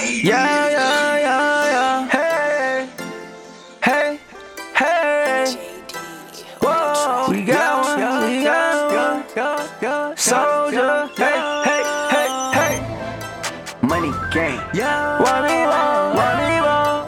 Yeah, yeah, yeah, yeah. Hey, hey, hey. Whoa, we got one, we got one. Soldier, hey, hey, hey, hey. Money gang. Yeah, why me wrong? Why me wrong?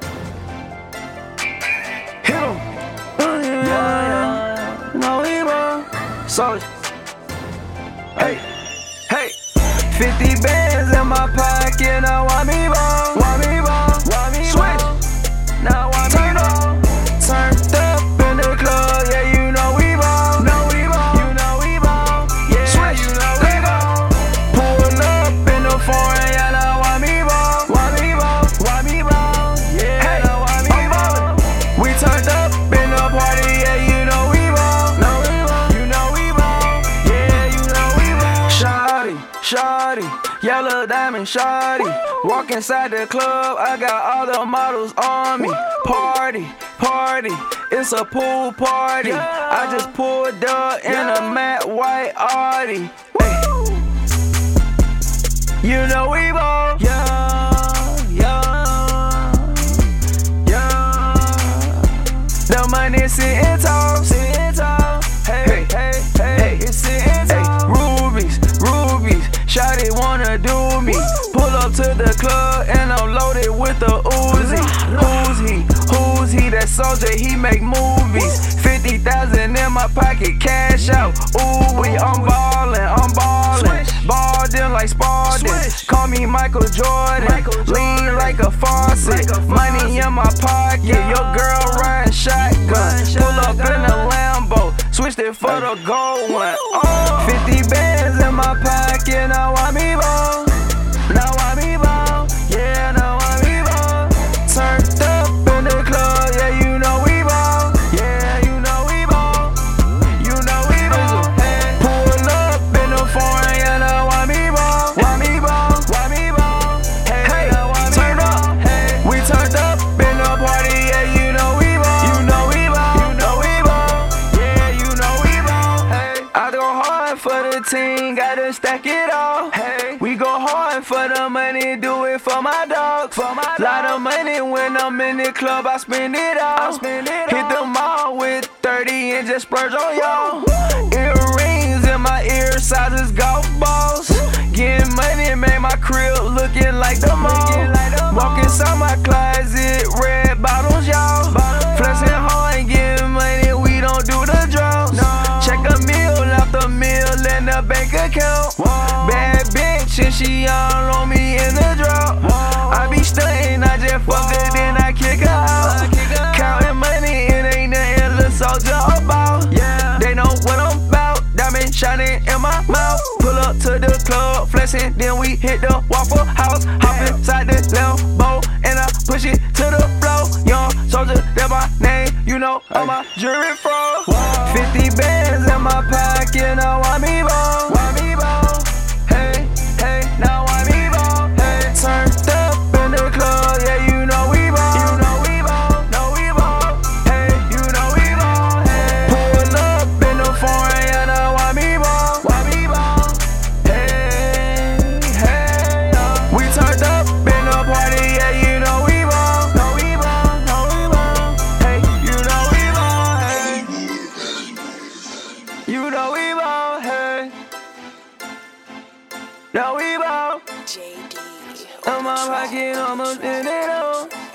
Hit 'em. Yeah, yeah. No, we wrong. Soldier. Hey, hey. 50 bands in my pocket, now why me wrong? Why me wrong? Why me switch? Now why me wrong? Turned up in the club, yeah, you know we wrong. No, we wrong. You know we wrong. Yeah, switch. You know we wrong. Pull up in the foreign, yeah, now why me wrong? Why me wrong? Why me wrong? Yeah, hey, now why me wrong? We turned up in the party, yeah, you know we wrong. No, we wrong. You know we wrong. Yeah, you know we wrong. Shawty, yellow diamond shawty. Walk inside the club, I got all the models on me. Party, it's a pool party. I just pulled up in a matte white Audi. You know we ball. The money sitting tall. Hey, it's sitting tall. Rubies, shawty wanna do me. Pull up to the club and I'm loaded with the Uzi. Who's he? That soldier, he make movies. 50,000 in my pocket, cash out. Ooh, I'm ballin'. Balled in like Spalding. Call me Michael Jordan. Lean like a faucet. Money in my pocket. Your girl riding shotgun. Pull up in a Lambo. Switched it for the gold one. 50 bands in my pocket. Now why me wrong? Now why me wrong? Yeah, now why me wrong? Turned up in the club. Yeah, you know we wrong. Yeah, you know we wrong. You know we wrong. Pull up in the foreign. Yeah, now why me wrong? Why me wrong? Why me wrong? Hey, now why me turn wrong? Up. We turned up in the party. Yeah, you know we wrong. You know we wrong. You know we wrong. Yeah, you know we wrong. Hey, I go hard for the team. Gotta stack it all. Hey, we go hard for the money. Do it for my dog. For my lot of money when I'm in the club. I spend it all. Hit the mall with 30 and just splurge on y'all. Earrings in my ear, sizes golf balls. Getting money, made my crib looking like the mall. Walk inside my closet, red bottles, y'all. Flexing hard and getting money, we don't do the draws. Check a meal after meal in the bank account. Bad bitch and she all on me in the drop. I be stunting, I just fuck her, then I kick her out. Counting money, it ain't nothing little soldier about. They know what I'm about, diamond shining in my mouth. Pull up to the club, flexing, then we hit the Waffle House. Hop inside the Lambo, and I push it to the floor. Young soldier, that's my name, you know I'm a jury fraud. 50 bands in my pocket, now why me wrong? Why me wrong? Hey, now why me wrong? Hey, turned up in the club, yeah, you know we wrong. You know we wrong, know we wrong. Hey, you know we wrong. Hey, pull up in the foreign, yeah, now why me wrong? Why me wrong? Hey, we turned up in the party, yeah, you know we wrong. Know we wrong, know we wrong. Hey, you know we wrong. Hey, you know we wrong. Hey, know we wrong. JD. I'm my pocket, almost in it all.